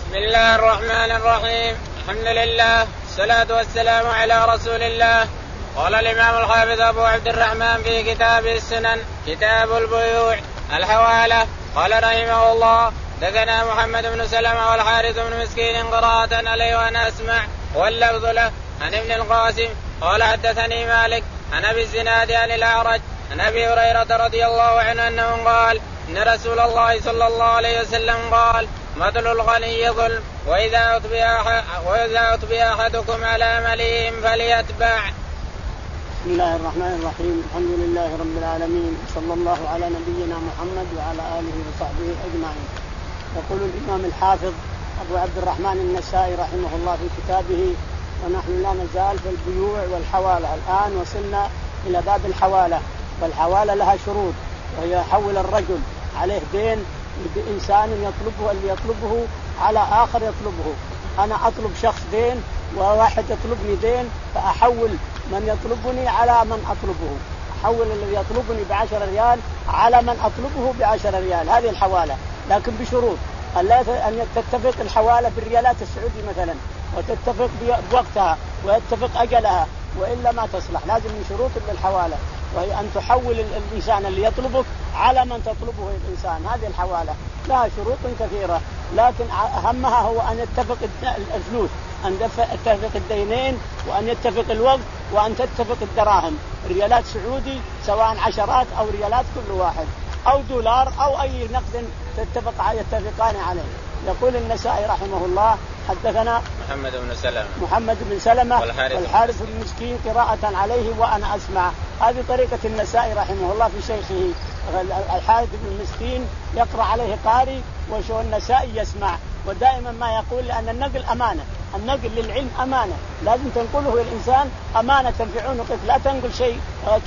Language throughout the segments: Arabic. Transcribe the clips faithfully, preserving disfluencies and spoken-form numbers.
بسم الله الرحمن الرحيم. الحمد لله والصلاة والسلام على رسول الله. قال الإمام الحافظ أبو عبد الرحمن في كتاب السنن كتاب البيوع الحوالة قال رحمه الله دثنا محمد بن سلمة والحارث بن مسكين قراءة عليه وأنا أسمع واللفظ له عن ابن القاسم قال حدثني مالك عن أبي الزناد عن الأعرج عن أبي هريرة رضي الله عنه أنه قال إن رسول الله صلى الله عليه وسلم قال مثل الغني ظلم وإذا أتبع وإذا أتبع أحدكم على مليء فليتبع. بسم الله الرحمن الرحيم. الحمد لله رب العالمين صلى الله على نبينا محمد وعلى آله وصحبه أجمعين. يقول الإمام الحافظ أبو عبد الرحمن النسائي رحمه الله في كتابه ونحن لا نزال في البيوع والحوالة. الآن وصلنا إلى باب الحوالة، والحوالة لها شروط، وهي يحول الرجل عليه دين بإنسان يطلبه اللي يطلبه على آخر يطلبه. أنا أطلب شخص دين وواحد يطلبني دين فأحول من يطلبني على من أطلبه، أحول الذي يطلبني بعشر ريال على من أطلبه بعشر ريال. هذه الحوالة، لكن بشروط أن تتفق الحوالة بالريالات السعودي مثلا، وتتفق بوقتها ويتفق أجلها، وإلا ما تصلح. لازم من شروط للحوالة، وهي أن تحول الإنسان اللي يطلبك على من تطلبه الإنسان. هذه الحوالة لها شروط كثيرة، لكن أهمها هو أن يتفق الفلوس، أن يتفق الدينين، وأن يتفق الوقت، وأن تتفق الدراهم، ريالات سعودي سواء عشرات أو ريالات كل واحد، أو دولار أو أي نقد تتفق يتفقان عليه. يقول النسائي رحمه الله حدثنا محمد بن سلمة محمد بن سلمة والحارث, والحارث بن مسكين قراءة عليه وأنا أسمع. هذه طريقة النسائي رحمه الله في شيخه. الحارث بن مسكين يقرأ عليه قاري وشو النسائي يسمع. ودائما ما يقول لأن النقل أمانة، النقل للعلم أمانة، لازم تنقله الإنسان أمانة في عنقك، لا تنقل شيء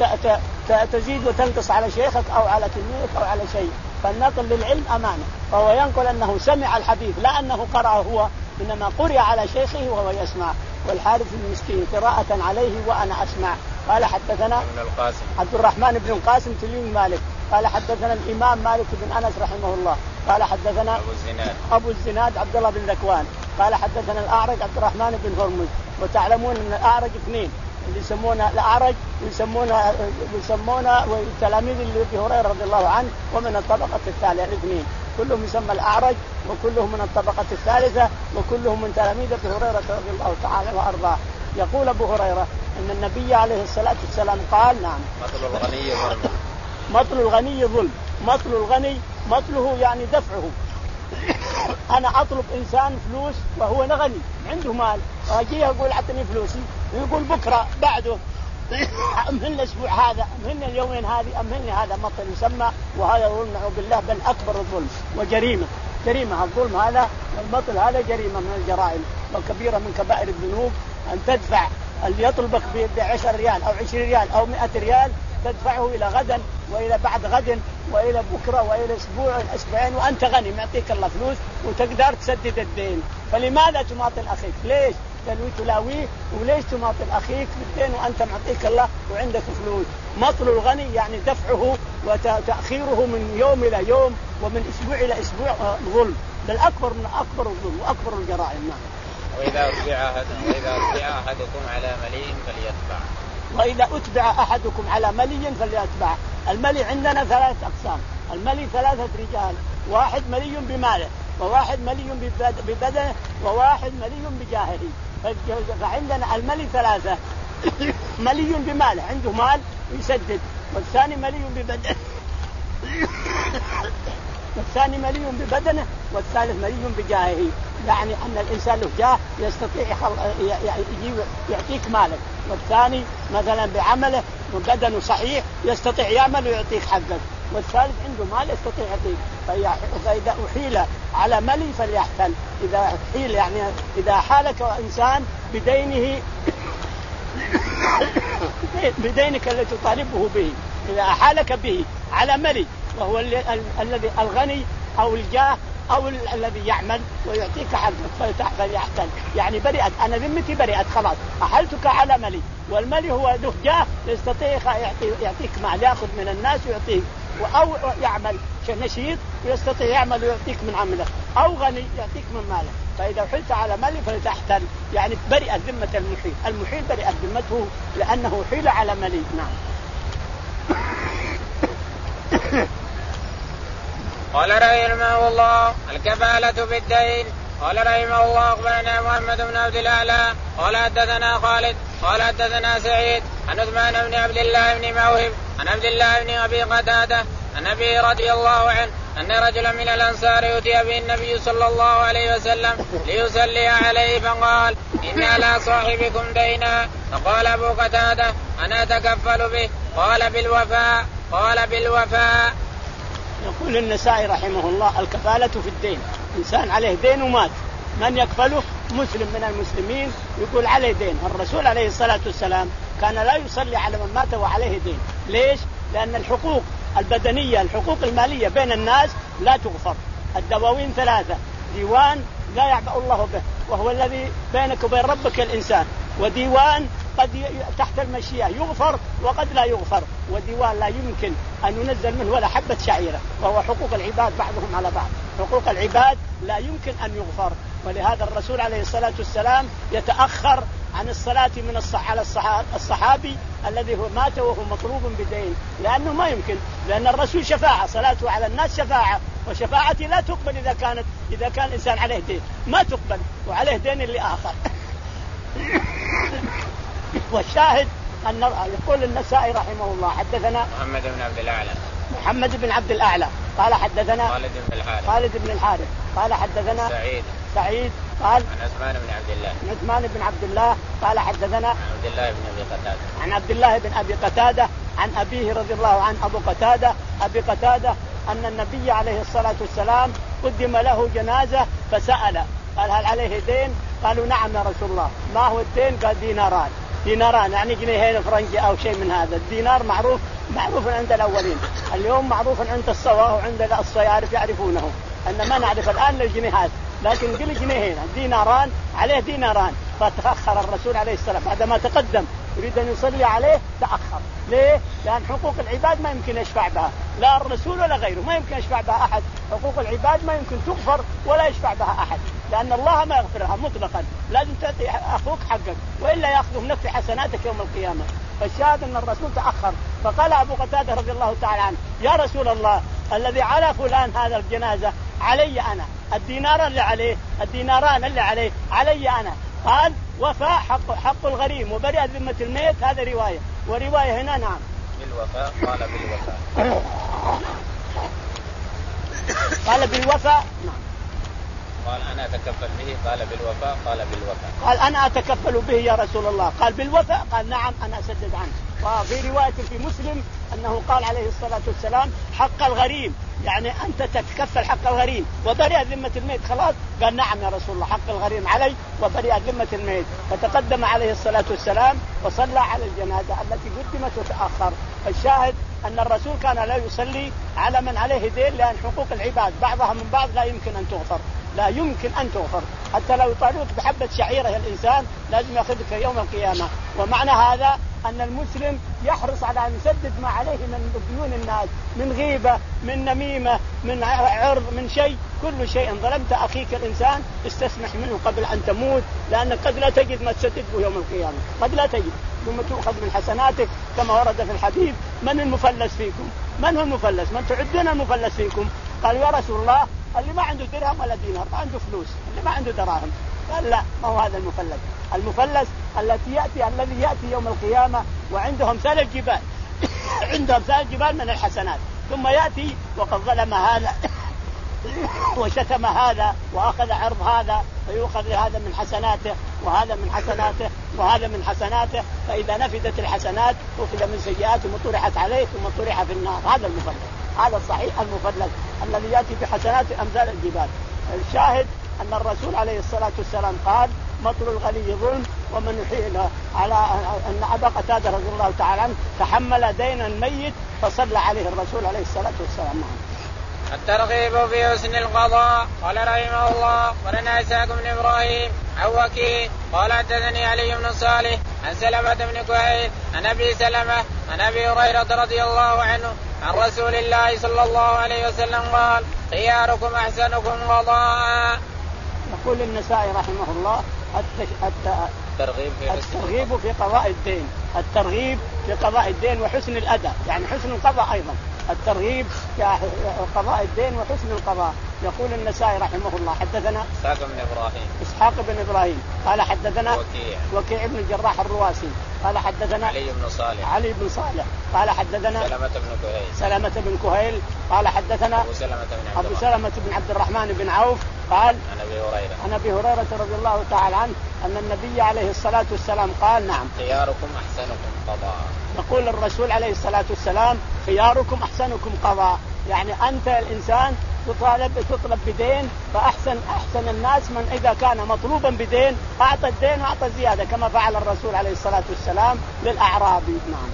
تزيد وتنقص على شيخك أو على تلميذك أو على شيء. فالنقل للعلم أمانة، فهو ينقل أنه سمع الحديث لا أنه قرأه هو، إنما قرئ على شيخه وهو يسمع. والحارث المسكين قراءة عليه وأنا أسمع. قال حدثنا عبد الرحمن بن القاسم تلميذ مالك قال حدثنا الإمام مالك بن أنس رحمه الله قال حدثنا أبو الزناد أبو الزناد عبد الله بن ذكوان قال حدثنا الأعرج عبد الرحمن بن هرمز. وتعلمون أن الأعرج اثنين، اللي يسمونه الأعرج ويسمونه ويسمونه والتلاميذ اللي أبي هريرة رضي الله عنه ومن الطبقة الثالثة، الاثنين كلهم يسمى الأعرج، وكلهم من الطبقة الثالثة، وكلهم من تلاميذ أبي هريرة رضي الله تعالى وأرضاه. يقول أبو هريرة أن النبي عليه الصلاة والسلام قال نعم مطل الغني ظلم. مطل الغني ظلم. مطل الغني مطله يعني دفعه. أنا أطلب إنسان فلوس وهو غني عنده مال، وأجي أقول أعطني فلوسي، يقول بكرة بعده أمهلنا الأسبوع هذا، أمهلنا اليومين هذه، أمهلنا هذا مطل يسمى. وهذا ظلم نعوذ بالله، بل أكبر الظلم وجريمة. جريمة الظلم هذا، المطل هذا جريمة من الجرائم وكبيرة من كبائر الذنوب. أن تدفع اللي يطلبك بعشر ريال أو عشرين ريال أو مئة ريال تدفعه إلى غدا وإلى بعد غد وإلى بكرة وإلى أسبوع أسبوعين وأنت غني معطيك الله فلوس وتقدر تسدد الدين. فلماذا تماطل أخيك؟ ليش تلوي تلاويه؟ وليش تماطل أخيك بالدين وأنت معطيك الله وعندك فلوس؟ مطل الغني يعني دفعه وتأخيره من يوم إلى يوم ومن أسبوع إلى أسبوع ظلم، بل أكبر من أكبر الظلم وأكبر الجرائم. وإذا أتبع وإذا أتبع أحدكم على مليء فليتبع. وإذا أتبع أحدكم على ملي فليتبع. الملي عندنا ثلاث أقسام. الملي ثلاثة رجال، واحد ملي بماله، وواحد ملي ببدنه، وواحد ملي بجاهه. فعندنا الملي ثلاثة. ملي بماله عنده مال يسدد، والثاني ملي ببدنه والثاني ملي ببدنه، والثالث ملي بجاهه. يعني أن الإنسان له جاه يستطيع يجيب يعطيك مالك، والثاني مثلا بعمله وبدنه صحيح يستطيع يعمل ويعطيك حقك، والثالث عنده مال يستطيع يعطيك. فإذا أحيل على ملي فليحتل. إذا أحيل يعني إذا حالك إنسان بدينه بدينك الذي تطالبه به، إذا أحالك به على ملي وهو الذي الغني أو الجاه أو الذي يعمل ويعطيك حقك فليحتل، يعني برئت أنا ذمتي برئت خلاص، أحلتك على ملي، والملي هو له جاه يستطيع يعطيك مال، يأخذ من الناس ويعطيك، أو يعمل نشيط ويستطيع يعمل ويعطيك من عمله، أو غني يعطيك من ماله. فإذا حلت على ملي فلتحتل، يعني برئت ذمة المحيل، المحيل برئت ذمته لأنه حيل على ملي. نعم. قال رحمه الله الكفالة بالدين. قال رحمه الله أخبرنا محمد بن عبد الأعلى قال حدثنا خالد قال حدثنا سعيد عن عثمان بن عبد الله بن موهب عن عبد الله بن أبي قتادة عن أبي رضي الله عنه أن رجلا من الأنصار يؤتي به النبي صلى الله عليه وسلم ليصلي عليه فقال إن على صاحبكم دينا، فقال أبو قتادة أنا أتكفل به، قال بالوفاء، قال بالوفاء. يقول النسائي رحمه الله الكفالة في الدين، إنسان عليه دين ومات، من يكفله؟ مسلم من المسلمين يقول عليه دين. الرسول عليه الصلاة والسلام كان لا يصلي على من مات وعليه دين. ليش؟ لأن الحقوق البدنية الحقوق المالية بين الناس لا تغفر. الدواوين ثلاثة: ديوان لا يعبأ الله به وهو الذي بينك وبين ربك الإنسان، وديوان قد تحت المشيئة يغفر وقد لا يغفر، وديوان لا يمكن أن ينزل منه ولا حبة شعيرة، وهو حقوق العباد بعضهم على بعض. حقوق العباد لا يمكن أن يغفر، ولهذا الرسول عليه الصلاة والسلام يتأخر عن الصلاة من الصح على الصحابي الذي هو مات وهو مطلوب بدين، لأنه ما يمكن، لأن الرسول شفاعة، صلاته على الناس شفاعة، وشفاعتي لا تقبل إذا كانت إذا كان الإنسان عليه دين، ما تقبل وعليه دين اللي آخر. والشاهد أن يقول النسائي رحمه الله حدثنا محمد بن عبد الأعلى محمد بن عبد الأعلى قال حدثنا خالد بن الحارث خالد بن الحارث قال حدثنا سعيد سعيد قال عن عثمان بن عبد الله عن عثمان بن عبد الله قال حدثنا عن عبد الله بن أبي قتادة عن عبد الله بن أبي قتادة عن أبيه رضي الله عنه أبو قتادة أبي قتادة أن النبي عليه الصلاة والسلام قدم له جنازة فسأل قال هل عليه دين؟ قالوا نعم يا رسول الله. ما هو الدين؟ قال ديناران. ديناران يعني جنيهين فرنجي أو شيء من هذا. الدينار معروف معروف عند الأولين، اليوم معروف عند الصواه وعند الصيارف يعرفونه، أن ما نعرف الآن للجنيهات، لكن كل جنيهين ديناران عليه ديناران. فتأخر الرسول عليه السلام بعدما تقدم يريد أن يصلي عليه تأخر. ليه؟ لأن حقوق العباد ما يمكن يشفع بها لا الرسول ولا غيره، ما يمكن يشفع بها أحد. حقوق العباد ما يمكن تغفر ولا يشفع بها أحد، لأن الله ما يغفرها مطلقا، لازم تعطي أخوك حقك وإلا يأخذه من نفس حسناتك يوم القيامة. فالشاهد أن الرسول تأخر، فقال أبو قتادة رضي الله تعالى عنه يا رسول الله الذي على فلان هذا الجنازة علي أنا، الدينار اللي عليه الديناران اللي عليه علي أنا. قال وفاء حق, حق الغريم وبرئ ذمة الميت، هذا رواية، ورواية هنا نعم بالوفاء. قال بالوفاء قال بالوفاء نعم. قال أنا أتكفل به، قال بالوفاء، قال بالوفاء. قال أنا أتكفل به يا رسول الله، قال بالوفاء، قال نعم أنا أسدد عنه. وفي رواية في مسلم أنه قال عليه الصلاة والسلام حق الغريم، يعني أنت تتكفل حق الغريم وبرئ ذمة الميت. خلاص قال نعم يا رسول الله حق الغريم علي وبرئ ذمة الميت. فتقدم عليه الصلاة والسلام وصلى على الجنازة التي قدمت وتأخر. الشاهد أن الرسول كان لا يصلي على من عليه دين، لأن حقوق العباد بعضها من بعض لا يمكن أن تغفر، لا يمكن أن تغفر، حتى لو يطالبك بحبة شعيرة يا الإنسان لازم يأخذك يوم القيامة. ومعنى هذا أن المسلم يحرص على أن يسدد ما عليه من ديون الناس، من غيبة، من نميمة، من عرض، من شيء، كل شيء ظلمت أخيك الإنسان استسمح منه قبل أن تموت، لأنك قد لا تجد ما تسدد به يوم القيامة، قد لا تجد، ثم تؤخذ من حسناتك كما ورد في الحديث من المفلس فيكم؟ من هو المفلس؟ من تعدون المفلس فيكم؟ قال يا رسول الله اللي ما عنده درهم ولا دينار، ما عنده فلوس، اللي ما عنده دراهم. قال لا، ما هو هذا المفلس. المفلس التي يأتي الذي يأتي يوم القيامة وعنده أمثال الجبال عنده أمثال الجبال من الحسنات، ثم يأتي وقد ظلم هذا وشتم هذا وأخذ عرض هذا، فيؤخذ هذا من حسناته وهذا من حسناته وهذا من حسناته، فإذا نفدت الحسنات أخذ من سيئاته وطرحت عليه ثم طرح في النار. هذا المفلس، هذا الصحيح المفلس الذي يأتي بحسنات أمثال الجبال. الشاهد أن الرسول عليه الصلاة والسلام قال مطل الغني ظلم ومن يحيل على أن أبا قتادة رضي الله تعالى عنه تحمل دين الميت فصلى عليه الرسول عليه الصلاة والسلام. الترغيب في حسن القضاء. قال رحمه الله ولنا إسحاق بن إبراهيم عن وكيع قال حدثني علي بن صالح عن سلمة بن كهيل عن أبي سلمة عن أبي هريرة رضي الله عنه عن رسول الله صلى الله عليه وسلم قال خياركم أحسنكم قضاء. يقول النسائي رحمه الله الترغيب في, الترغيب في قضاء الدين، الترغيب في قضاء الدين وحسن الأداء، يعني حسن القضاء أيضا، الترغيب في قضاء الدين وحسن القضاء. يقول النسائي رحمه الله حدثنا إسحاق بن إبراهيم إسحاق بن إبراهيم قال حدثنا وكيع وكيع بن الجراح الرواسي قال حدثنا علي بن صالح علي بن صالح قال حدثنا سلمة بن كهيل سلمة بن كهيل قال حدثنا أبو سلمة بن عبد أبو سلمة بن عبد الرحمن بن عوف قال عن أبي هريرة عن أبي هريرة رضي الله تعالى عنه أن النبي عليه الصلاة والسلام قال نعم خياركم أحسنكم قضاء. يقول الرسول عليه الصلاة والسلام خياركم أحسنكم قضاء، يعني أنت الإنسان تطالب تطلب بدين، فأحسن أحسن الناس من إذا كان مطلوبا بدين أعطى الدين وأعطى زيادة كما فعل الرسول عليه الصلاة والسلام للأعرابي. نعم.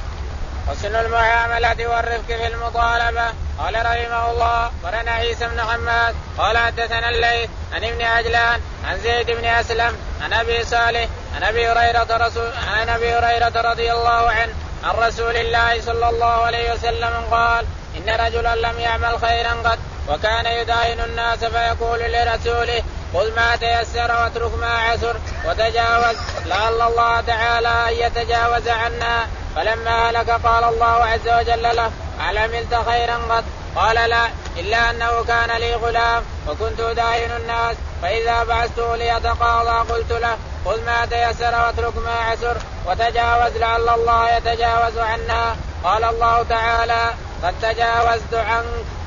حسن المعاملة والرفق في المطالبة. قال رحمه الله ولنا عيسى بن حماد قال حدثنا الليث عن ابن عجلان عن زيد بن أسلم عن أبي صالح عن أبي هريرة رسول عن أبي هريرة رضي الله عنه عن رسول الله صلى الله عليه وسلم قال إن رجلا لم يعمل خيرا قط وكان يداين الناس فيقول لرسوله خذ ما تيسر واترك ما عسر وتجاوز لعل الله تعالى أن يتجاوز عنا. فلما هلك قال الله عز وجل له هل عملت خيرا قط؟ قال لا إلا أنه كان لي غلام وكنت أداين الناس فإذا بعثته ليتقاضى قلت له خذ ما تيسر واترك ما عسر وتجاوز لعل الله يتجاوز عنا. قال الله تعالى قد تجاوزت عنك.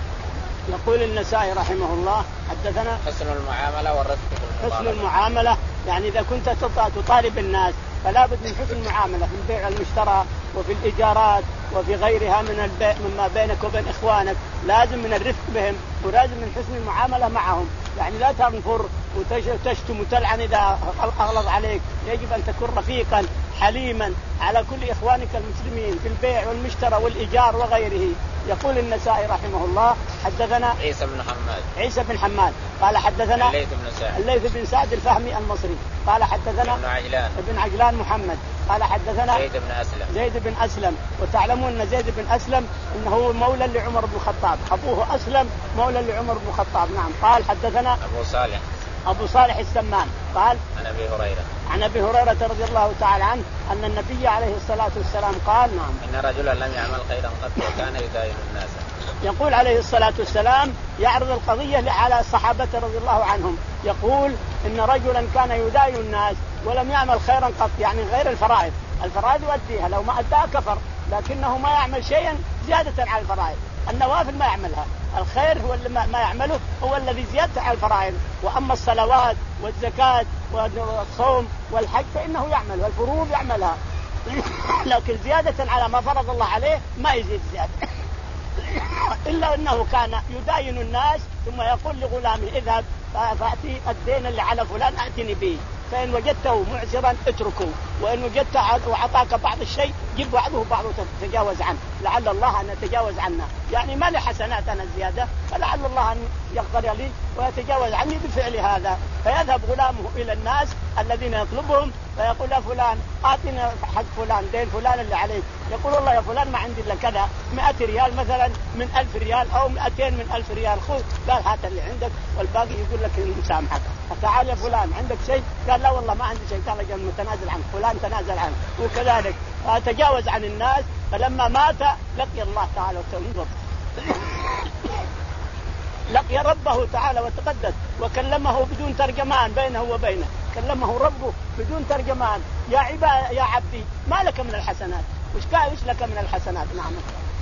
يقول النسائي رحمه الله حدثنا حسن المعاملة والرفق في المطالبة. حسن المعاملة يعني إذا كنت تطالب الناس فلا بد من حسن المعاملة في البيع والمشترى وفي الإيجارات وفي غيرها من البيع مما بينك وبين إخوانك، لازم من الرفق بهم ولازم من حسن المعاملة معهم، يعني لا تنفر وتشتم وتلعن إذا أغلظ عليك، يجب أن تكون رفيقا حليما على كل إخوانك المسلمين في البيع والمشترى والإيجار وغيره. يقول النسائي رحمه الله حدثنا عيسى بن حماد عيسى بن حماد قال حدثنا الليث بن سعد الليث بن سعد الفهمي المصري قال حدثنا ابن عجلان ابن عجلان محمد قال حدثنا زيد بن أسلم زيد بن أسلم وتعلمون أن زيد بن أسلم إنه مولى لعمر بن الخطاب، أبوه أسلم مولى لعمر بن الخطاب. نعم. قال حدثنا أبو صالح أبو صالح السمان قال عن أبي هريرة عن أبي هريرة رضي الله تعالى عنه أن النبي عليه الصلاة والسلام قال نعم إن رجلا لم يعمل خيرا قط وكان يداين الناس. يقول عليه الصلاة والسلام يعرض القضية على الصحابة رضي الله عنهم، يقول إن رجلا كان يداين الناس ولم يعمل خيرا قط، يعني غير الفرائض، الفرائض يؤديها لو ما أداها كفر، لكنه ما يعمل شيئا زيادة على الفرائض، النوافل ما يعملها، الخير هو اللي ما يعمله هو الذي زيادة على الفرائض. وأما الصلوات والزكاة والصوم والحج فإنه يعمل والفروض يعملها لكن زيادة على ما فرض الله عليه ما يزيد زيادة إلا أنه كان يداين الناس ثم يقول لغلامه اذهب فأتي الدين اللي على فلان أتني به، فإن وجدته معسرا اتركه، وإن وجدته وعطاك بعض الشيء جيب بعضه بعضه تتجاوز عنه لعل الله أن يتجاوز عنا، يعني ما لي حسنات أنا زيادة فلعل الله أن يغفر لي ويتجاوز عني بفعل هذا. فيذهب غلامه إلى الناس الذين يطلبهم فيقول يا فلان أعطنا حق فلان دين فلان اللي عليك، يقول والله يا فلان ما عندي إلا كذا مئة ريال مثلا من ألف ريال أو مئتين من ألف ريال خذ، قال هات اللي عندك والباقي يقول لك مسامحك. تعال يا فلان عندك شيء؟ قال لا والله ما عندي شيء، قال لك متنازل عنه فلان تنازل عنه، وكذلك تجاوز عن الناس. فلما مات لقي الله تعالى وتنظر لقي ربه تعالى وتقدس وكلمه بدون ترجمان بينه وبينه، كلمه ربه بدون ترجمان يا عباد يا عبدي ما لك من الحسنات، وش قال وش لك من الحسنات؟ نعم.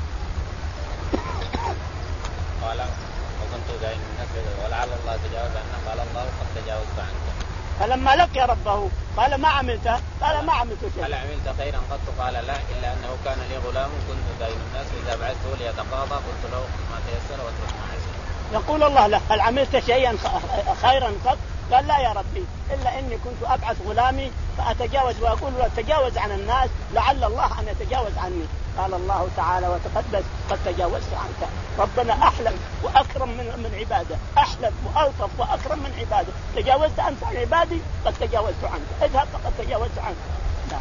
قال وكنت دائما الناس ولعل الله تجاوز عنه، قال الله قد تجاوزت عنك. فلما لقي ربه قال ما عملت؟ قال ما عملت شيء. هل عملت خيرا قط؟ قال لا إلا أنه كان لي غلام كنت دائما الناس إذا بعثته ليتقاضى قلت له ما تيسر واترك ما عسر. يقول الله له هل عملت شيئا خيرا قط؟ قال لا يا ربي إلا إني كنت أبعث غلامي فأتجاوز وأقول تجاوز عن الناس لعل الله أن يتجاوز عني. قال الله تعالى وتقدس قد تجاوزت عنك. ربنا أحلم وأكرم من, من عباده، أحلم وألطف وأكرم من عباده. تجاوزت أنت عن عبادي قد تجاوزت عنك، اذهب فقد تجاوزت عنك. لا.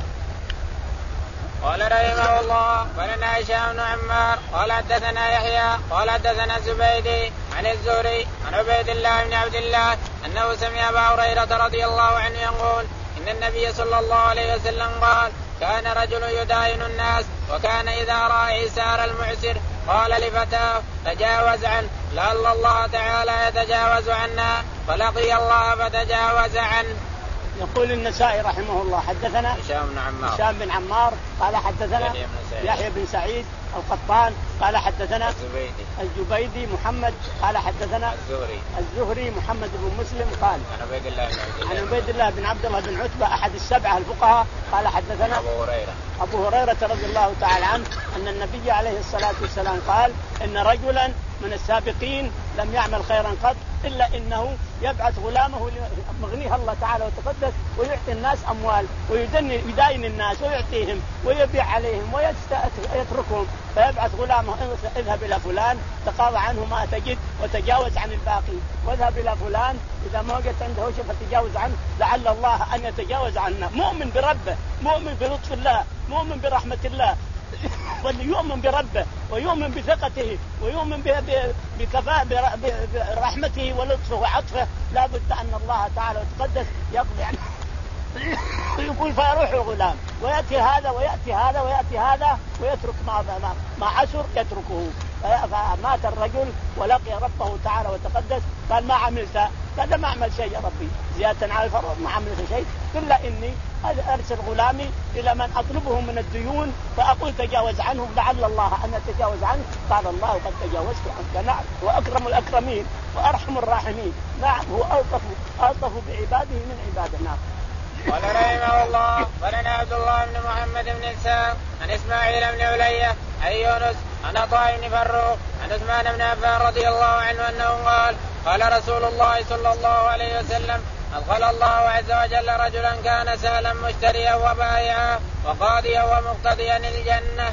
قال رحمه الله ولنا هشام بن عمار قال حدثنا يحيى قال حدثنا الزبيدي عن الزهري عن عبيد الله بن عبد الله انه سمع ابا هريره رضي الله عنه يقول ان النبي صلى الله عليه وسلم قال كان رجل يداين الناس وكان اذا راى عسار المعسر قال لفتاه تجاوز عنه لعل الله تعالى يتجاوز عنا فلقي الله فتجاوز عنه. يقول النسائي رحمه الله حدثنا هشام بن عمار هشام بن عمار قال حدثنا يحيى بن سعيد القطان قال حدثنا الزبيدي الزبيدي محمد قال حدثنا الزهري الزهري محمد بن مسلم قال عن عبيد الله بن عن عبيد الله بن عبد الله بن عتبة أحد السبعة الفقهاء قال حدثنا أبو هريرة أبو هريرة رضي الله تعالى عنه أن النبي عليه الصلاة والسلام قال إن رجلا من السابقين لم يعمل خيرا قط إلا إنه يبعث غلامه مغنيه الله تعالى وتقدس ويعطي الناس أموال ويدين الناس ويعطيهم ويبيع عليهم ويتركهم، فيبعث غلامه اذهب إلى فلان تقاضى عنه ما تجد وتجاوز عن الباقي، واذهب إلى فلان إذا ما وجدت عنده شيء فتجاوز عنه لعل الله أن يتجاوز عنا. مؤمن بربه، مؤمن بلطف الله، مؤمن برحمة الله، واللي يؤمن بربه ويؤمن بثقته ويؤمن بكفاء برحمته ولطفه وعطفه لا بد أن الله تعالى وتقدس يقضي عنه. يقول فيروح الغلام ويأتي هذا ويأتي هذا ويأتي هذا ويترك ما ما عسر يتركه. فمات الرجل ولقي ربه تعالى وتقدس قال ما عملت؟ قال ما أعمل شيء يا ربي زيادة على الفرض ما عملت شيء إلا إني أرسل غلامي إلى من أطلبه من الديون فأقول تجاوز عنهم لعل الله أن يتجاوز عنه. قال الله قد تجاوزت عنك. نعم هو أكرم الأكرمين وأرحم الراحمين. نعم هو ألطف ألطف بعباده من عباده. نعم. قال رحمه الله ولنا عبد الله بن محمد بن إسحاق عن إسماعيل بن علية عن يونس عن عطاء بن فروخ عن عثمان بن عفان رضي الله عنه أنه قال قال رسول الله صلى الله عليه وسلم أدخل الله عز وجل رجلا كان سهلا مشتريا وبائعا وقاضيا ومقتديا الجنة.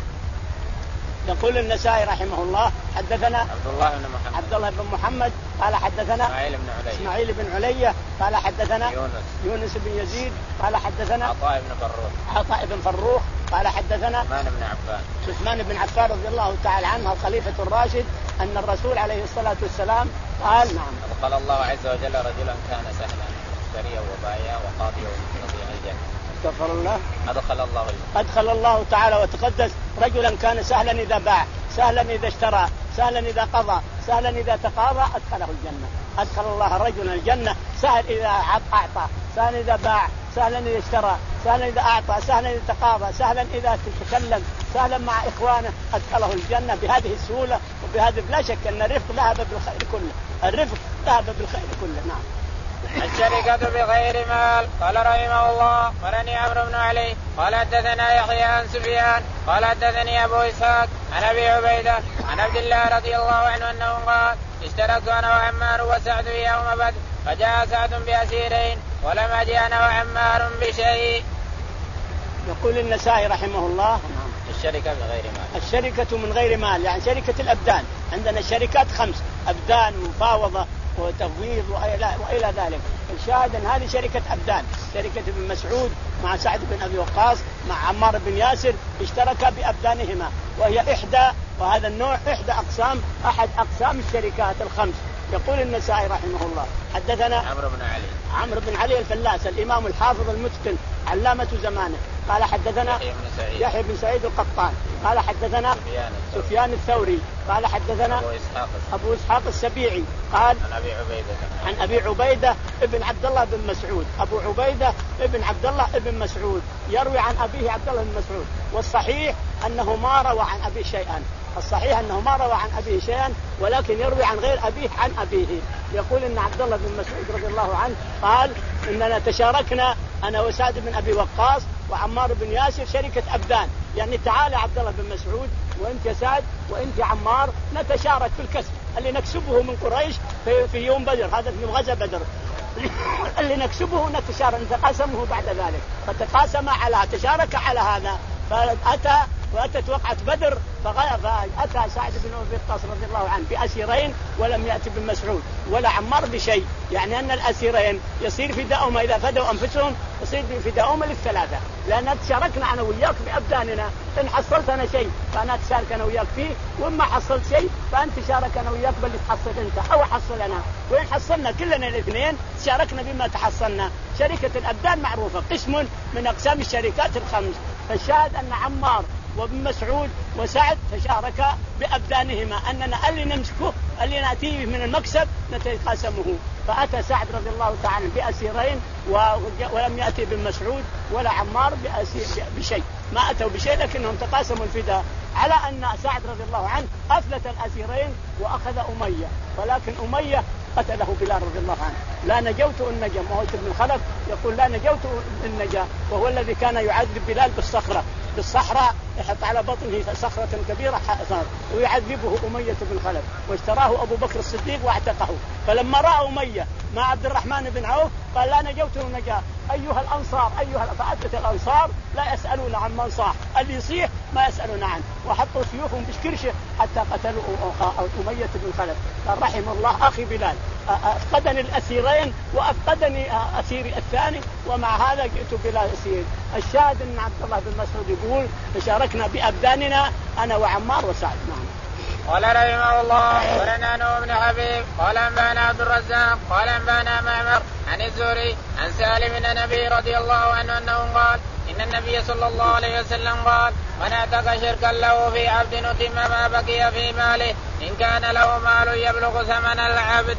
يقول النسائي رحمه الله حدثنا عبد الله بن محمد عبد الله بن محمد قال حدثنا إسماعيل بن علية إسماعيل بن علية قال حدثنا يونس يونس بن يزيد قال حدثنا عطاء بن فروخ عطاء بن فروخ قال حدثنا عثمان بن عفان عثمان بن عفان رضي الله تعالى عنه الخليفة الراشد أن الرسول عليه الصلاة والسلام قال نعم أدخل الله عز وجل رجلا كان سهلا مشتريا وبائعا وقاضيا ومقتديا الجنة. استغفر الله. أدخل الله أدخل الله تعالى وتقدس رجلا كان سهلا إذا باع، سهلا إذا اشترى، سهلا إذا قضى، سهلا إذا تقاضى أدخله الجنة. أدخل الله رجلا الجنة سهل إذا أعطى، سهلا إذا باع، سهلا إذا اشترى، سهلا إذا أعطى، سهلا إذا تقاضى، سهلا إذا تكلم، سهلا مع إخوانه أدخله الجنة بهذه السهولة وبهذا. لا شك أن الرفق ذهب بالخير كله، الرفق ذهب بالخير كله. نعم. الشركة بغير مال. قال رحمه الله ولني عمرو بن علي قال حدثنا يحيى عن سفيان قال حدثني أبو إسحاق عن أبي عبيدة عن عبد الله رضي الله عنه أنه قال اشتركت أنا وعمار وسعد يوم بدر فجاء سعد بأسيرين ولم أجي أنا وعمار بشيء. يقول النسائي رحمه الله الشركة بغير مال. الشركة من غير مال يعني شركة الأبدان. عندنا الشركات خمس: أبدان ومفاوضة وتفويض وإلى ذلك. الشاهد أن هذه شركة أبدان، شركة ابن مسعود مع سعد بن أبي وقاص مع عمار بن ياسر اشتركا بأبدانهما، وهي إحدى وهذا النوع إحدى أقسام أحد أقسام الشركات الخمس. يقول النسائي رحمه الله حدثنا عمرو بن علي عمرو بن علي الفلاس الإمام الحافظ المتقن علامة زمانه قال حدثنا يحيى بن سعيد القطان قال حدثنا سفيان الثوري قال حدثنا أبو إسحاق, أبو إسحاق السبيعي قال عن أبي عبيدة عن أبي عبيدة ابن عبد الله بن مسعود. أبو عبيدة ابن عبد الله ابن مسعود يروي عن أبيه عبد الله بن مسعود، والصحيح أنه ما روى عن أبيه شيئا، الصحيح أنه ما روى عن أبيه شيئا ولكن يروي عن غير أبيه عن أبيه. يقول إن عبد الله بن مسعود رضي الله عنه قال إننا تشاركنا أنا وسعد بن أبي وقاص وعمار بن ياسر شركة أبدان، يعني تعالى عبد الله بن مسعود وأنت يا سعد وأنت يا عمار نتشارك في الكسب، اللي نكسبه من قريش في, في يوم بدر، هذا في غزوة بدر اللي نكسبه نتشارك نتقاسمه بعد ذلك، فتقاسم على تشارك على هذا. فأتى وأتت وقعة بدر فأتى سعد بن أبي وقاص رضي الله عنه بأسيرين ولم يأتي بن مسعود ولا عمار بشيء، يعني أن الأسيرين يصير فداؤهم إذا فدوا أنفسهم يصير فداؤهم للثلاثة، لأن تشاركنا أنا وياك بأبداننا، إن حصلت أنا شيء فأنا أتشارك أنا وياك فيه، وإما حصلت شيء فأنت تشارك أنا وياك بل تحصل أنت أو حصل أنا، وإن حصلنا كلنا الاثنين تشاركنا بما تحصلنا. شركة الأبدان معروفة قسم من أقسام الشركات الخمس، فالشاهد أن عمار وابن مسعود وسعد تشاركا بأبدانهما، أننا اللي نمسكه اللي نأتيه من المكسب نتقاسمه. فأتى سعد رضي الله تعالى بأسيرين ولم يأتي ابن مسعود ولا عمار بشيء، ما أتوا بشيء لكنهم تقاسموا الفداء، على أن سعد رضي الله عنه أفلت الأسيرين وأخذ أمية، ولكن أمية قتله بلال رضي الله عنه. لا نجوت إن نجا، موت بن الخلف يقول لا نجوت إن نجا، وهو الذي كان يعذب بلال بالصخرة بالصحراء، يحط على بطنه صخرة كبيرة ويعذبه أمية بن خلف، واشتراه أبو بكر الصديق واعتقه. فلما رأى أمية مع عبد الرحمن بن عوف قال لا نجوت إن نجا أيها الأنصار أيها فأتت الأنصار لا يسألون عن من صاح، اللي يصيح ما يسألون عنه، وحطوا سيوفهم بشكرشه حتى قتلوا أمية بن خلف. قال رحم الله أخي بلال أفقدني الأسيرين وأفقدني أسيري الثاني، ومع هذا جئت بلا أسير. الشاهد أن عبد الله بن مسعود يقول تشاركنا بأبداننا أنا وعمار وسعد. نعم. قال رحمه الله ولنا نوح بن حبيب قال أنبانا عبد الرزاق قال أنبانا معمر عن الزهري عن سالم بن النبي رضي الله عنه أنه قال إن النبي صلى الله عليه وسلم قال من اعتق شركا له في عبد أتم ما بقي في ماله إن كان له مال يبلغ ثمن العبد.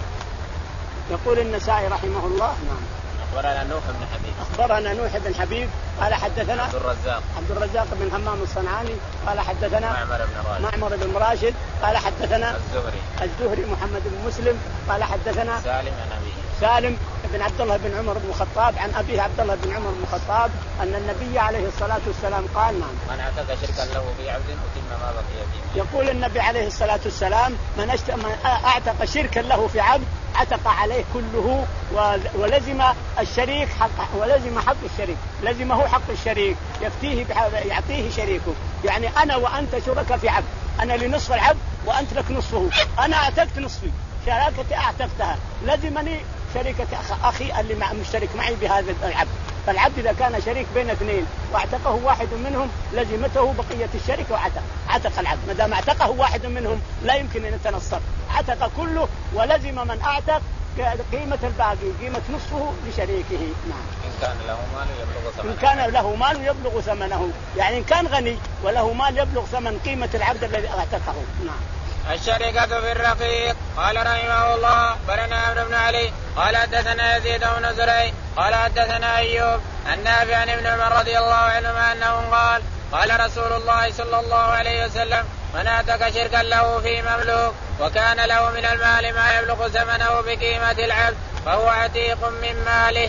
يقول النسائي رحمه الله. نعم. أخبرنا نوح بن حبيب أخبرنا نوح بن حبيب قال حدثنا عبد الرزاق عبد الرزاق بن همام الصنعاني قال حدثنا معمر بن راشد معمر بن راشد قال حدثنا الزهري الزهري محمد بن مسلم قال حدثنا سالم عن أبيه سالم بن عبد الله بن عمر بن الخطاب عن أبيه عبد الله بن عمر بن الخطاب أن النبي عليه الصلاة والسلام قال نعم من اعتق شركا له في عبد أتم ما بقي فيه. يقول النبي عليه الصلاة والسلام من, أشت... من اعتق شركا له في عبد عتق عليه كله ولزم الشريك حق ولزم حق الشريك لزمه حق الشريك يفتيه يعطيه شريكه. يعني أنا وأنت شركاء في عبد، أنا لنصف العبد وأنت لك نصفه، أنا اعتقت نصفي شراكتي اعتقتها لزمني شركة أخي اللي مع مشترك معي بهذا العبد. فالعبد إذا كان شريك بين اثنين واعتقه واحد منهم لزمته بقية الشركة وعتق عتق العبد، ما دام اعتقه واحد منهم لا يمكن أن يتنصر، عتق كله ولزم من اعتق قيمة الباقي قيمة نصفه لشريكه. نعم. إن كان له مال يبلغ ثمنه إن كان له مال يبلغ ثمنه، يعني إن كان غني وله مال يبلغ ثمن قيمة العبد الذي اعتقه. نعم. الشركة في الرقيق. قال رحمه الله برنا عمرو بن علي قال حدثنا يزيد بن زريع قال حدثنا أيوب عن نافع عن ابن عمر رضي الله عنهما أنه قال قال رسول الله صلى الله عليه وسلم من اعتق شركا له في مملوك وكان له من المال ما يبلغ ثمنه بقيمة العبد فهو عتيق من ماله.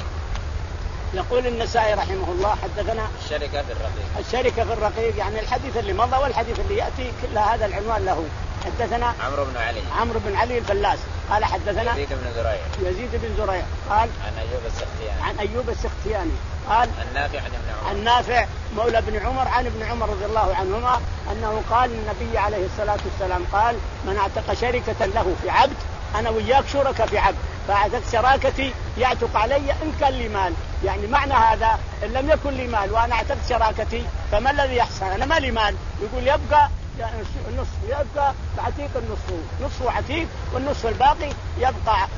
يقول النسائي رحمه الله حدثنا الشركة في الرقيق. الشركة في الرقيق يعني الحديث اللي مضى والحديث اللي يأتي كل هذا العنوان له. حدثنا عمرو بن علي عمرو بن علي الفلاس قال حدثنا يزيد بن زريع يزيد بن زريع قال عن أيوب السختياني عن أيوب السختياني قال النافع عن ابن عمر النافع مولى ابن عمر عن ابن عمر رضي الله عنهما أنه قال النبي عليه الصلاة والسلام قال من اعتق شركة له في عبد، أنا وياك شركة في عبد فاعتق شراكتي يعتق علي إن كان لي مال، يعني معنى هذا إن لم يكن لي مال وأنا اعتقت شراكتي فما الذي يحصل؟ أنا ما لي مال، يقول يبقى النصف يبقى عتيق النصف نصف عتيق والنصف الباقي يبقى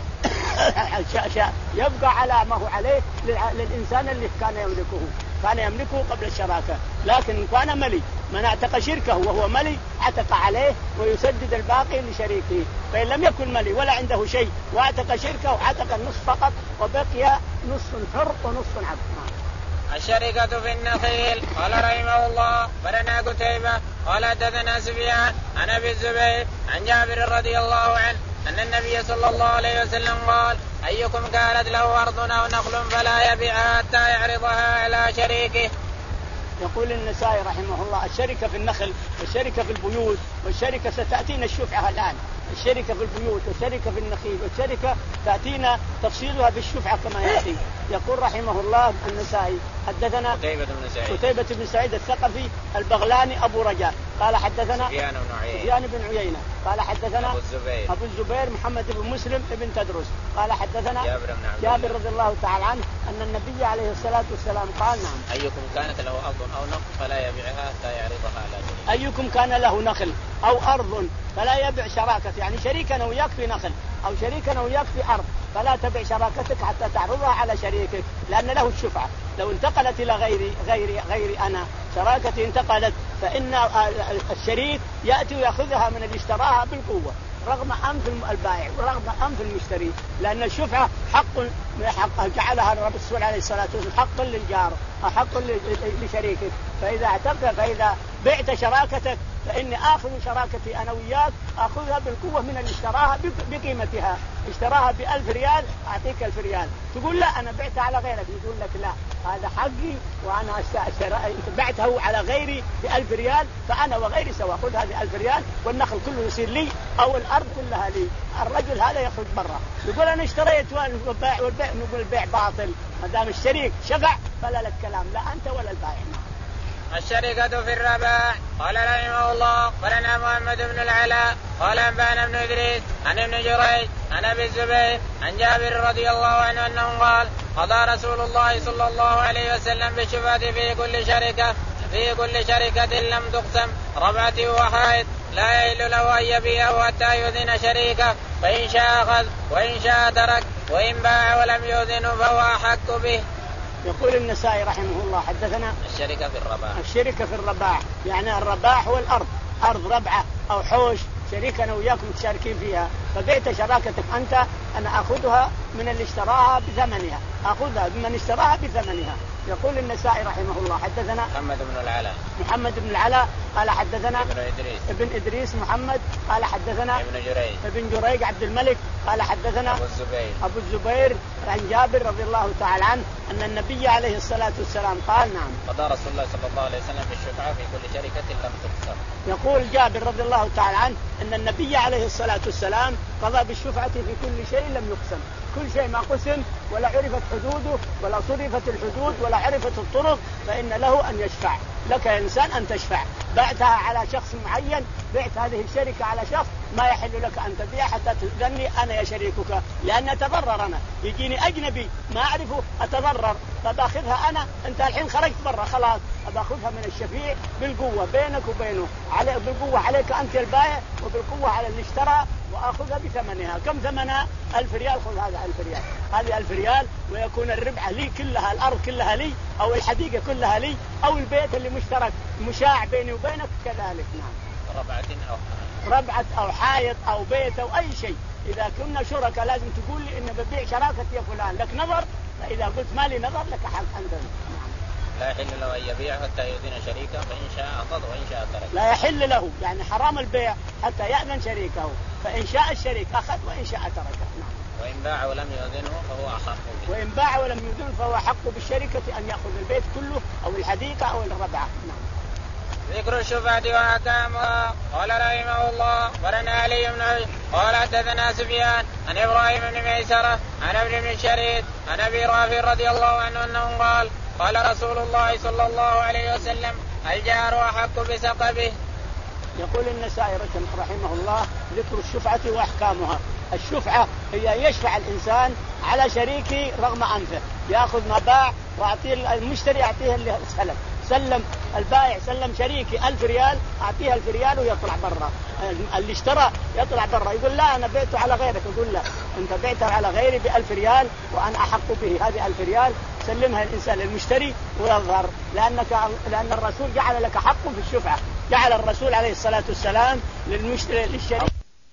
يبقى على ما هو عليه للإنسان اللي كان يملكه كان يملكه قبل الشراكة. لكن إن كان ملي من اعتق شركه وهو ملي عتق عليه ويسدد الباقي لشريكه، فإن لم يكن ملي ولا عنده شيء واعتق شركه وعتق النصف فقط وبقي نصف حر ونصف عبد. الشركة في النخيل. قال رحمه الله برنا قتيبة قال حدثنا سفيان عن أبي الزبير عن جابر رضي الله عنه أن النبي صلى الله عليه وسلم قال أيكم كانت له أرض أو نخل فلا يبيعها حتى يعرضها على شريكه. يقول النسائي رحمه الله الشركة في النخل والشركة في البيوت والشركة ستأتينا الشفعة الآن، الشركة في البيوت والشركة في النخيل والشركة تأتينا تفصيلها بالشفعة كما يأتي. يقول رحمه الله النسائي حدثنا قتيبة بن سعيد قتيبة بن سعيد الثقفي البغلاني أبو رجاء قال حدثنا سفيان بن عيينة سفيان بن عيينة قال حدثنا أبو الزبير أبو الزبير محمد بن مسلم بن تدرس قال حدثنا جابر بن عبد جابر رضي الله تعالى عنه أن النبي عليه الصلاة والسلام قال نعم أيكم كانت له أرض أو نخل فلا يبيعها حتى يعرضها على شريك. أيكم كان له نخل أو أرض فلا يبيع شراكة، يعني شريكنا وياك في نخل أو شريكنا وياك في أرض فلا تبيع شراكتك حتى تعرضها على شريكك لأن له الشفعة. لو انتقلت إلى غيري غيري غيري أنا شراكتي انتقلت فإن الشريك يأتي ويأخذها من اللي اشتراها بالقوة رغم أنف البائع ورغم أنف المشتري، لأن الشفعة حق حق جعلها الرب الرسول عليه الصلاة والسلام حق للجار حق لشريكك. فإذا اعتبت فإذا بعت شراكتك فإني آخذ شراكتي أنا وياك أخذها بالقوة من اللي اشتراها بقيمتها. اشتراها بألف ريال أعطيك ألف ريال، تقول لا أنا بعتها على غيرك، يقول لك لا هذا حقي وأنا بعته على غيري بألف ريال فأنا وغيري سوا، خذ هذه ألف ريال والنخل كله يصير لي أو الأرض كلها لي. الرجل هذا يخرج برا يقول أنا اشتريت والبيع والبيع نقول البيع باطل، ما دام الشريك شفع فلا لك كلام لا أنت ولا البائع. الشركة في الرباع. قال رحمه الله قالنا محمد بن العلاء قال أنبأنا بن إدريس عن ابن جريج عن أبي الزبير عن جابر رضي الله عنه أنه قال قضى رسول الله صلى الله عليه وسلم بالشفعة في كل شركة في كل شركة لم تقسم ربعة وحائط لا يحل له أن يبيعه حتى يؤذن شريكه فإن شاء أخذ وإن شاء ترك وإن باع ولم يؤذنه فهو أحق به. يقول النسائي رحمه الله حدثنا الشركة في الرباع. الشركة في الرباع يعني الرباع هو الأرض أرض ربعة أو حوش شريك أنا وياكم متشاركين فيها فبعت شراكتك أنت أنا أخذها من اللي اشتراها بثمنها أخذها من اشتراها بثمنها. يقول النسائي رحمه الله حدثنا محمد بن العلاء محمد بن العلاء قال حدثنا ابن إدريس ابن إدريس محمد قال حدثنا ابن جريج ابن جريج عبد الملك قال حدثنا أبو الزبير أبو الزبير عن جابر رضي الله تعالى عنه أن النبي عليه الصلاة والسلام قال نعم قضى رسول الله صلى الله عليه وسلم بالشفعة في كل شركة لم تقسم. يقول جابر رضي الله تعالى عنه أن النبي عليه الصلاة والسلام قضى بالشفعة في كل شيء لم يقسم، كل شيء ما قسم ولا عرفت حدوده ولا صرفت الحدود ولا عرفت الطرق فإن له أن يشفع. لك يا إنسان أن تشفع، بعتها على شخص معين بعت هذه الشركة على شخص ما يحل لك أن تبيع حتى تذني أنا يا شريكك لأن أتضرر أنا يجيني أجنبي ما أعرفه أتضرر فباخذها أنا أنت الحين خرجت برا خلاص أباخذها من الشفيع بالقوة بينك وبينه على بالقوة عليك أنت البائع وبالقوة على اللي اشترى وأخذها بثمنها. كم ثمنها؟ ألف ريال، خذ هذا ألف ريال هذه ألف ريال ويكون الربح لي كلها الأرض كلها لي أو الحديقة كلها لي أو البيت اللي مشترك مشاع بيني وبينك كذلك. نعم ربعة أو ربعة أو حائط أو بيت أو أي شيء إذا كنا شركاء لازم تقول لي إن ببيع شراكتي يا فلان لك نظر فإذا قلت ما لي نظر لك حق أنت. نعم. لا يحل له أن يبيع حتى يؤذن شريكه فإن شاء أخذ وإن شاء ترك. لا يحل له يعني حرام البيع حتى يأذن شريكه فإن شاء الشريك أخذ وإن شاء ترك. نعم. وإن باع ولم يؤذنه فهو أحق به. وإن باع ولم يؤذنه فهو حق بالشركة أن يأخذ البيت كله أو الحديقة أو الربعة. نعم. ذكر الشفعة وأحكامها. قال رحمه الله ولنا علي بن قال حدثنا سفيان عن إبراهيم بن ميسرة عن ابن بن الشريد عن أبي رافع رضي الله عنه أنه قال قال رسول الله صلى الله عليه وسلم الجار أحق بسقبه. يقول النسائي رحمه الله ذكر الشفعة وأحكامها. الشفعة هي يشفع الإنسان على شريكه رغم أنفه يأخذ ما باع وأعطيه المشتري أعطيه اللي سلم سلم البائع سلم شريكي ألف ريال أعطيه ألف ريال ويطلع برا اللي اشترى يطلع برا يقول لا أنا بعته على غيرك يقول لا أنت بعته على غيري بألف ريال وأنا أحق به هذه ألف ريال سلمها الإنسان للمشتري ويظهر لأنك لأن الرسول جعل لك حق في الشفعة جعل الرسول عليه الصلاة والسلام للمشتري للشريك.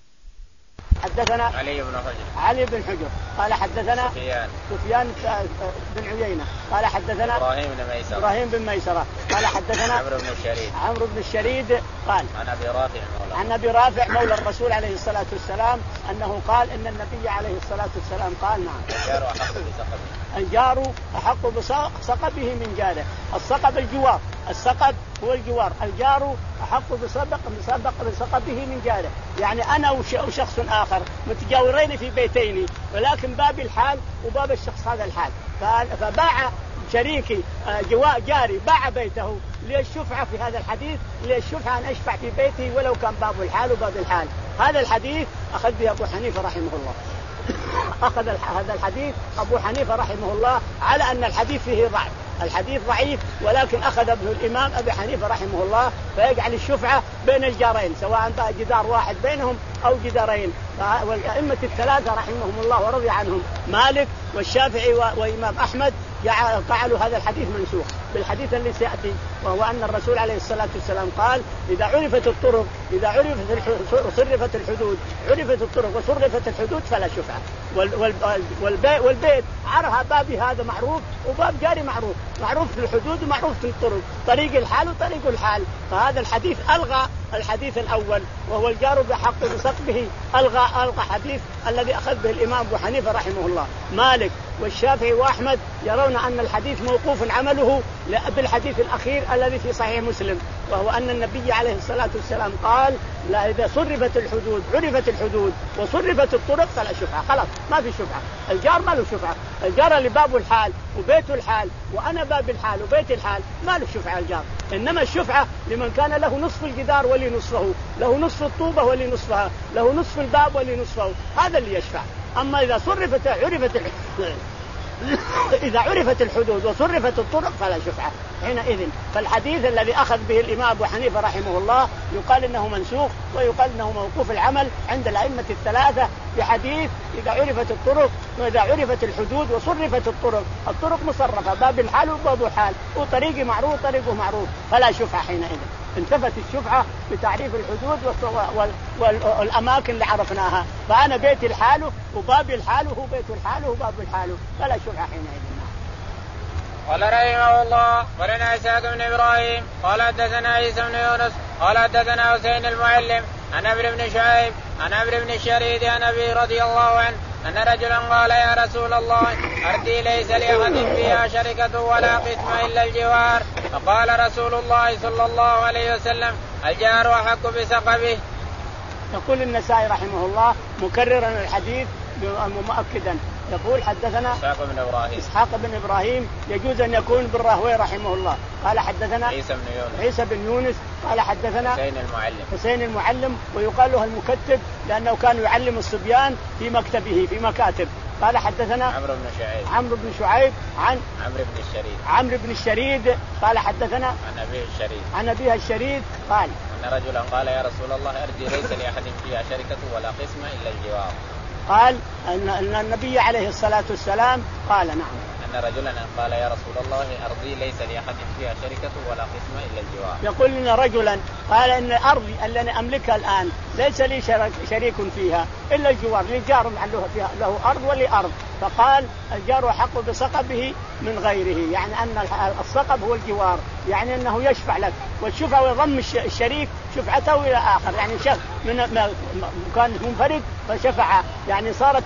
حدثنا علي بن حجر علي بن حجر قال حدثنا سفيان سفيان بن عيينة قال حدثنا إبراهيم بن ميسرة إبراهيم بن ميسرة قال حدثنا عمرو بن الشريد عمرو بن الشريد قال عن أبي رافع مولى عن أبي رافع مولى الرسول عليه الصلاة والسلام أنه قال إن النبي عليه الصلاة والسلام قال نعم الجار أحق بسقبه الجار أحق بسقبه من جاره. الصقب الجوار السقب هو الجوار. الجار أحق بصدق بصدق بسقبه من جاره، يعني أنا وشخص آخر متجاورين في بيتين، ولكن باب الحال وباب الشخص هذا الحال، فباع شريكي جواء جاري باع بيته للشفعة في هذا الحديث، للشفعة أن أشفع في بيتي ولو كان باب الحال وباب الحال. هذا الحديث أخذ به أبو حنيفة رحمه الله، أخذ هذا الحديث أبو حنيفة رحمه الله على أن الحديث فيه ضعف، الحديث ضعيف، ولكن أخذ ابن الإمام أبي حنيفة رحمه الله فيجعل الشفعة بين الجارين سواء بقى جدار واحد بينهم أو جدارين. والأئمة الثلاثة رحمهم الله ورضي عنهم مالك والشافعي وإمام أحمد جعلوا هذا الحديث منسوخ بالحديث اللي سيأتي، وهو أن الرسول عليه الصلاة والسلام قال إذا عرفت الطرق إذا عرفت صرفت الحدود عرفت الطرق وصرفت الحدود فلا شفعة. والبيت عرف بابي هذا معروف وباب جاري معروف، معروف في الحدود ومعروف في الطرق، طريق الحال وطريق الحال. فهذا الحديث ألغى الحديث الأول وهو الجار بحق بسقبه، ألغى ألغى حديث الذي أخذ به الإمام أبو حنيفة رحمه الله. مالك والشافعي وأحمد يرون أن الحديث موقوف عمله بالحديث الأخير الذي في صحيح مسلم، وهو أن النبي عليه الصلاة والسلام قال لا إذا صرفت الحدود عرفت الحدود وصرفت الطرق فلا شفعة. خلاص ما في شفعة، الجار ما له شفعة، الجار اللي بابه الحال وبيته الحال وأنا باب الحال وبيت الحال ما له شفعة الجار. إنما الشفعة لمن كان له نصف الجدار ولي نصفه، له نصف الطوبة ولي نصفها، له نصف الباب ولي نصفه، هذا اللي يشفع. أما إذا صرفت عرفت إذا عرفت الحدود وصرفت الطرق فلا شفعة حينئذ. فالحديث الذي أخذ به الإمام أبو حنيفة رحمه الله يقال إنه منسوخ ويقال إنه موقوف العمل عند الأئمة الثلاثة بحديث إذا عرفت الطرق وإذا عرفت الحدود وصرفت الطرق، الطرق مصرفة باب الحال وباب الحال وطريقي معروف طريقه معروف فلا شفعة حينئذ. انتفت الشفعة بتعريف الحدود والأماكن اللي عرفناها، فأنا بيتي الحال وبابي الحال وهو بيت الحال وباب الحال فلا شفعة حينئذ. قال رحمه الله ولنا إسحاق بن إبراهيم قال حدثنا عيسى بن يونس قال حدثنا حسين المعلم عن عمرو بن شعيب عن عمرو بن الشريد عن أبي رضي الله عنه أن رجلا قال يا رسول الله أرضي ليس لأحد فيها شركة ولا قسم إلا الجوار، فقال رسول الله صلى الله عليه وسلم الجار أحق بسقبه. يقول النسائي رحمه الله مكررا الحديث مؤكدا يقول حدثنا إسحاق بن إبراهيم إسحاق بن إبراهيم يجوز أن يكون بالراهوي رحمه الله قال حدثنا عيسى بن يونس عيسى بن يونس قال حدثنا حسين المعلم حسين المعلم ويقال له المكتب لأنه كان يعلم الصبيان في مكتبه في مكاتب. قال حدثنا عمرو بن شعيب عمرو بن شعيب عن عمرو بن الشريد عمرو بن الشريد قال حدثنا عن أبيه الشريد عن أبيه الشريد قال أن رجلا قال يا رسول الله أرضي ليس لأحد فيها شركة ولا قسم إلا الجوار. قال أن النبي عليه الصلاة والسلام قال نعم أن رجلا قال يا رسول الله أرضي ليس لأحد فيها شركة ولا قسم إلا الجوار. يقول لنا رجلا قال إن أرضي التي أملكها الآن ليس لي شريك فيها إلا الجوار، لي جار فيها له أرض ولي أرض، فقال الجار حق بسقبه من غيره، يعني أن السقب هو الجوار، يعني أنه يشفع لك، والشفعة ويضم الشريك شفعته إلى آخر، يعني شف من كان منفرد فشفع، يعني صارت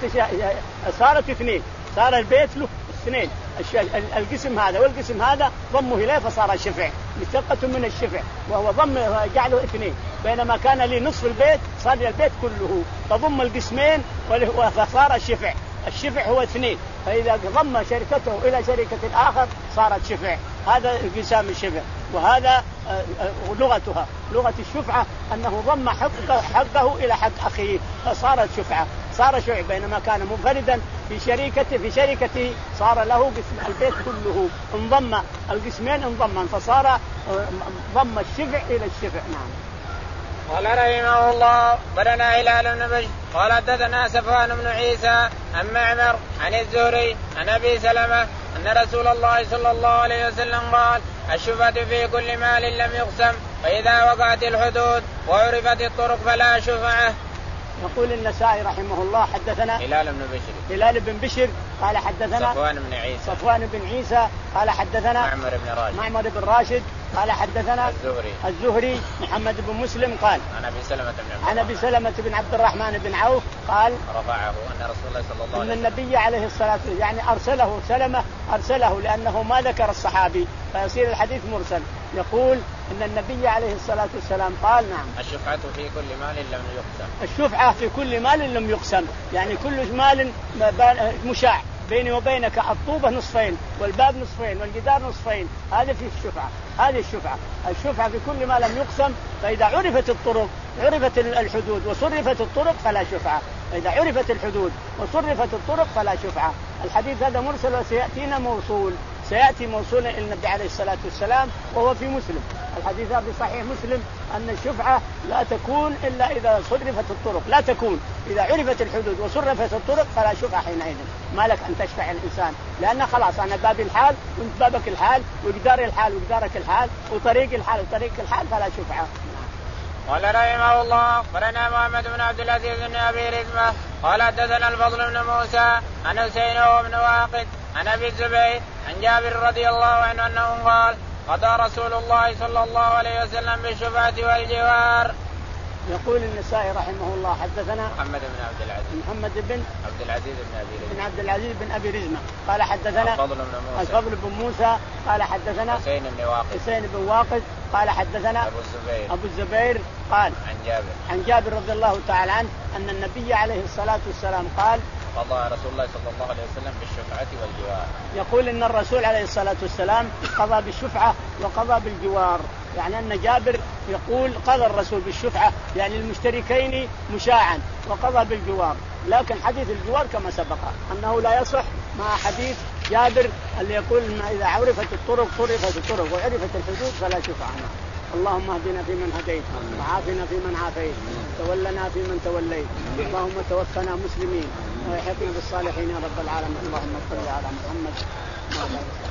صارت اثنين، صار البيت له اثنين، القسم هذا والقسم هذا ضمه إليه فصار شفع، مشتقة من الشفع وهو ضم جعله اثنين، بينما كان لي نصف البيت صار البيت كله فضم القسمين فصار الشفع، الشفع هو اثنين، فإذا ضم شركته إلى شركة الآخر صارت شفع، هذا انقسام الشفع. وهذا لغتها لغة الشفعة أنه ضم حقه, حقه إلى حق أخيه فصارت شفعة، صار شفع، بينما كان منفردا في شركته في شركته صار له قسم البيت كله، انضم القسمين انضما فصار ضم الشفع إلى الشفع. نعم. قال رحمه الله بلنا هلال بن بشر قال حدثنا صفوان بن عيسى عن معمر عن الزهري عن أبي سلمة أن رسول الله صلى الله عليه وسلم قال الشفعة في كل مال لم يقسم، فإذا وقعت الحدود وعرفت الطرق فلا شفعة. يقول النسائي رحمه الله حدثنا هلال بن بشر هلال بن بشر قال حدثنا صفوان بن عيسى صفوان بن عيسى قال حدثنا معمر بن راشد معمر بن راشد قال حدثنا الزهري الزهري محمد بن مسلم قال عن أبي سلمة بن عن أبي سلمة بن عبد الرحمن بن عوف قال رفعه أن رسول الله صلى الله عليه وسلم أن النبي عليه الصلاة والسلام يعني أرسله سلمة أرسله لأنه ما ذكر الصحابي فيصير الحديث مرسل، يقول ان النبي عليه الصلاه والسلام قال نعم الشفعة في كل مال لم يقسم. الشفعة في كل مال لم يقسم، يعني كل مال مشاع بيني وبينك الطوبة نصفين والباب نصفين والجدار نصفين، هذا في الشفعة. هذه الشفعة الشفعة في كل ما لم يقسم. فإذا عرفت الطرق عرفت الحدود وصرفت الطرق فلا شفعة. إذا عرفت الحدود وصرفت الطرق فلا شفعة. الحديث هذا مرسل وسيأتينا موصول، سيأتي موصولا إلى النبي عليه الصلاة والسلام وهو في مسلم. الحديث هذا في صحيح مسلم أن الشفعة لا تكون إلا إذا صرفت الطرق، لا تكون إذا عرفت الحدود وصرفت الطرق فلا شفعة حينئذ. ما لك أن تشفع الإنسان لأن خلاص أنا بابي الحال وانت بابك الحال وجداري الحال وجدارك الحال وطريق الحال وطريق الحال فلا شفعة. قال رحمه الله قرنا محمد بن عبد العزيز بن أبي رزمة قال حدثنا الفضل بن موسى عن حسين وابن واقد عن أبي الزبير عن جابر رضي الله عنه أنه قال قضى رسول الله صلى الله عليه وسلم بالشفعة والجوار. يقول النسائي رحمه الله حدثنا محمد بن عبد العزيز محمد بن عبد العزيز بن أبي رزمة بن عبد العزيز بن أبي رزمة قال حدثنا الفضل بن موسى الفضل بن موسى قال حدثنا حسين بن واقد حسين بن واقد قال حدثنا أبو الزبير أبو الزبير قال عن جابر عن جابر رضي الله تعالى عنه أن النبي عليه الصلاة والسلام قال قضى رسول الله صلى الله عليه وسلم بالشفعة والجوار. يقول إن الرسول عليه الصلاة والسلام قضى بالشفعة وقضى بالجوار، يعني أن جابر يقول قضى الرسول بالشفعة يعني المشتركين مشاعا وقضى بالجوار. لكن حديث الجوار كما سبق أنه لا يصح مع حديث جابر اللي يقول إذا عرفت الطرق صرفت الطرق وعرفت الحدود فلا شفعة. اللهم اهدنا فيمن هديت وعافنا فيمن عافيت تولنا فيمن توليت اللهم توفنا مسلمين ويحفظنا بالصالحين يا رب العالمين. اللهم صل على محمد وعلى آله وصحبه.